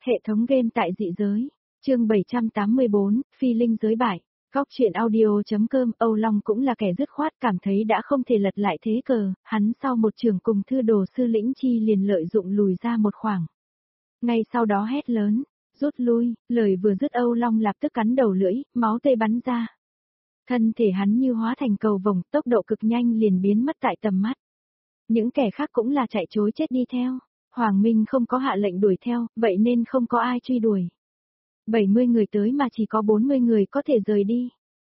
Hệ thống game tại dị giới. Chương 784, Phi linh giới bại. Góc truyện audio.com. Âu Long cũng là kẻ dứt khoát, cảm thấy đã không thể lật lại thế cờ, hắn sau một trường cùng thư đồ sư Lĩnh Chi liền lợi dụng lùi ra một khoảng. Ngay sau đó hét lớn, rút lui, lời vừa dứt Âu Long lập tức cắn đầu lưỡi, máu tê bắn ra. Thân thể hắn như hóa thành cầu vồng, tốc độ cực nhanh liền biến mất tại tầm mắt. Những kẻ khác cũng là chạy trối chết đi theo. Hoàng Minh không có hạ lệnh đuổi theo, vậy nên không có ai truy đuổi. 70 người tới mà chỉ có 40 người có thể rời đi.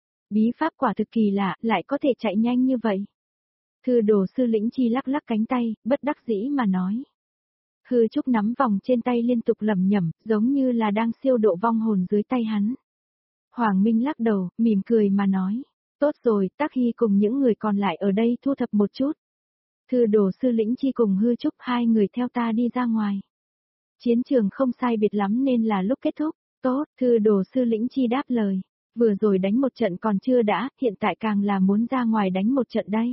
Bí pháp quả thực kỳ lạ, lại có thể chạy nhanh như vậy. Thư đồ sư Lĩnh Chi lắc lắc cánh tay, bất đắc dĩ mà nói. Hư Trúc nắm vòng trên tay liên tục lẩm nhẩm, giống như là đang siêu độ vong hồn dưới tay hắn. Hoàng Minh lắc đầu, mỉm cười mà nói. Tốt rồi, Tắc Hy cùng những người còn lại ở đây thu thập một chút. Thư đồ sư Lĩnh Chi cùng Hư Trúc hai người theo ta đi ra ngoài. Chiến trường không sai biệt lắm nên là lúc kết thúc. Tốt, thư đồ sư Lĩnh Chi đáp lời. Vừa rồi đánh một trận còn chưa đã, hiện tại càng là muốn ra ngoài đánh một trận đây.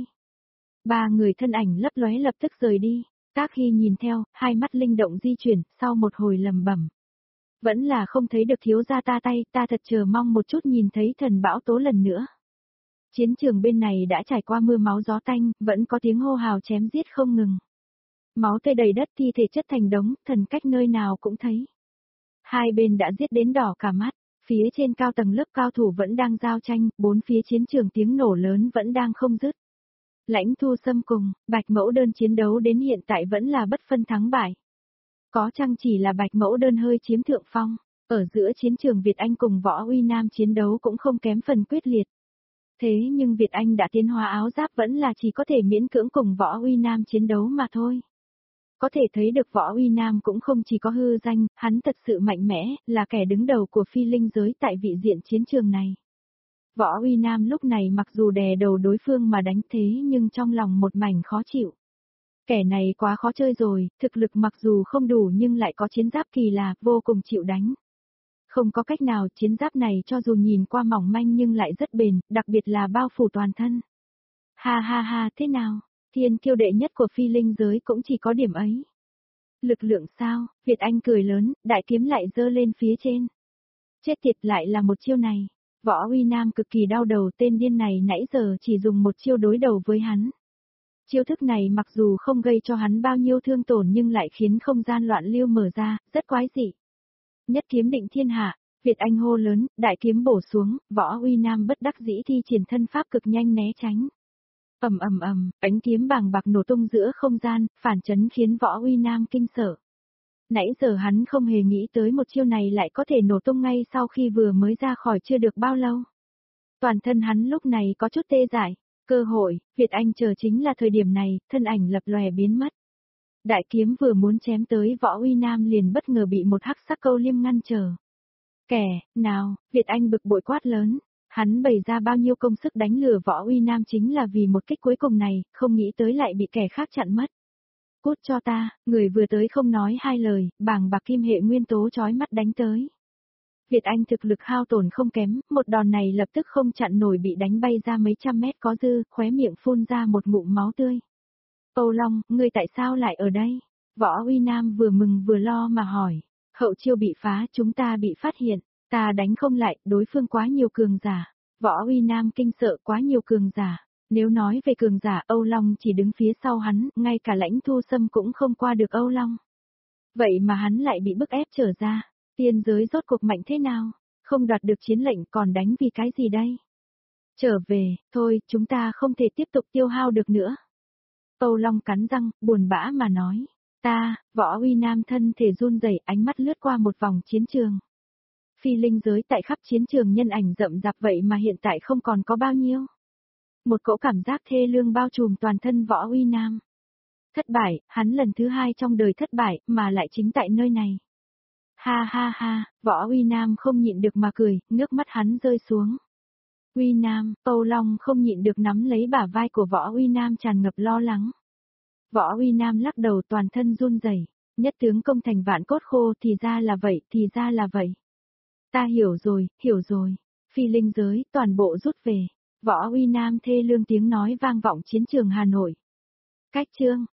Ba người thân ảnh lấp lóe lập tức rời đi. Các khi nhìn theo, hai mắt linh động di chuyển, sau một hồi lầm bẩm. Vẫn là không thấy được thiếu gia ta tay, ta thật chờ mong một chút nhìn thấy thần bão tố lần nữa. Chiến trường bên này đã trải qua mưa máu gió tanh, vẫn có tiếng hô hào chém giết không ngừng. Máu tươi đầy đất, thi thể chất thành đống, thần cách nơi nào cũng thấy. Hai bên đã giết đến đỏ cả mắt, phía trên cao tầng lớp cao thủ vẫn đang giao tranh, bốn phía chiến trường tiếng nổ lớn vẫn đang không dứt. Lãnh Thu Sâm cùng, Bạch Mẫu Đơn chiến đấu đến hiện tại vẫn là bất phân thắng bại. Có chăng chỉ là Bạch Mẫu Đơn hơi chiếm thượng phong, ở giữa chiến trường Việt Anh cùng Võ Uy Nam chiến đấu cũng không kém phần quyết liệt. Thế nhưng Việt Anh đã tiến hóa áo giáp vẫn là chỉ có thể miễn cưỡng cùng Võ Uy Nam chiến đấu mà thôi. Có thể thấy được Võ Uy Nam cũng không chỉ có hư danh, hắn thật sự mạnh mẽ, là kẻ đứng đầu của phi linh giới tại vị diện chiến trường này. Võ Uy Nam lúc này mặc dù đè đầu đối phương mà đánh thế nhưng trong lòng một mảnh khó chịu. Kẻ này quá khó chơi rồi, thực lực mặc dù không đủ nhưng lại có chiến giáp kỳ lạ, vô cùng chịu đánh. Không có cách nào, chiến giáp này cho dù nhìn qua mỏng manh nhưng lại rất bền, đặc biệt là bao phủ toàn thân. Ha ha ha, thế nào? Thiên kiêu đệ nhất của phi linh giới cũng chỉ có điểm ấy. Lực lượng sao? Việt Anh cười lớn, đại kiếm lại giơ lên phía trên. Chết tiệt, lại là một chiêu này. Võ Uy Nam cực kỳ đau đầu, tên điên này nãy giờ chỉ dùng một chiêu đối đầu với hắn. Chiêu thức này mặc dù không gây cho hắn bao nhiêu thương tổn nhưng lại khiến không gian loạn lưu mở ra, rất quái dị. Nhất kiếm định thiên hạ, Việt Anh hô lớn, đại kiếm bổ xuống, Võ Uy Nam bất đắc dĩ thi triển thân pháp cực nhanh né tránh. Ầm ầm ầm, ánh kiếm bàng bạc nổ tung giữa không gian, phản chấn khiến Võ Uy Nam kinh sợ. Nãy giờ hắn không hề nghĩ tới một chiêu này lại có thể nổ tung ngay sau khi vừa mới ra khỏi chưa được bao lâu. Toàn thân hắn lúc này có chút tê dại, cơ hội, Việt Anh chờ chính là thời điểm này, thân ảnh lập lòe biến mất. Đại kiếm vừa muốn chém tới Võ Uy Nam liền bất ngờ bị một hắc sắc câu liêm ngăn trở. Kẻ, nào, Việt Anh bực bội quát lớn. Hắn bày ra bao nhiêu công sức đánh lừa Võ Uy Nam chính là vì một kích cuối cùng này, không nghĩ tới lại bị kẻ khác chặn mất. Cút cho ta, người vừa tới không nói hai lời, bàng bạc kim hệ nguyên tố chói mắt đánh tới. Việt Anh thực lực hao tổn không kém, một đòn này lập tức không chặn nổi bị đánh bay ra mấy trăm mét có dư, khóe miệng phun ra một ngụm máu tươi. Âu Long, ngươi tại sao lại ở đây? Võ Uy Nam vừa mừng vừa lo mà hỏi. Hậu chiêu bị phá, chúng ta bị phát hiện. Ta đánh không lại, đối phương quá nhiều cường giả. Võ Uy Nam kinh sợ, quá nhiều cường giả. Nếu nói về cường giả, Âu Long chỉ đứng phía sau hắn, ngay cả Lãnh Thu Sâm cũng không qua được Âu Long. Vậy mà hắn lại bị bức ép trở ra. Tiên giới rốt cuộc mạnh thế nào? Không đoạt được chiến lệnh còn đánh vì cái gì đây? Trở về, thôi, chúng ta không thể tiếp tục tiêu hao được nữa. Âu Long cắn răng, buồn bã mà nói. Võ Uy Nam thân thể run rẩy, ánh mắt lướt qua một vòng chiến trường. Phi linh giới tại khắp chiến trường nhân ảnh rậm rạp vậy mà hiện tại không còn có bao nhiêu. Một cỗ cảm giác thê lương bao trùm toàn thân Võ Uy Nam. Thất bại, hắn lần thứ hai trong đời thất bại, mà lại chính tại nơi này. Ha ha ha, Võ Uy Nam không nhịn được mà cười, nước mắt hắn rơi xuống. Uy Nam, Âu Long không nhịn được nắm lấy bả vai của Võ Uy Nam tràn ngập lo lắng. Võ Uy Nam lắc đầu toàn thân run rẩy, nhất tướng công thành vạn cốt khô, thì ra là vậy, thì ra là vậy. Ta hiểu rồi, phi linh giới, toàn bộ rút về. Võ Uy Nam thê lương tiếng nói vang vọng chiến trường Hà Nội. Cách chương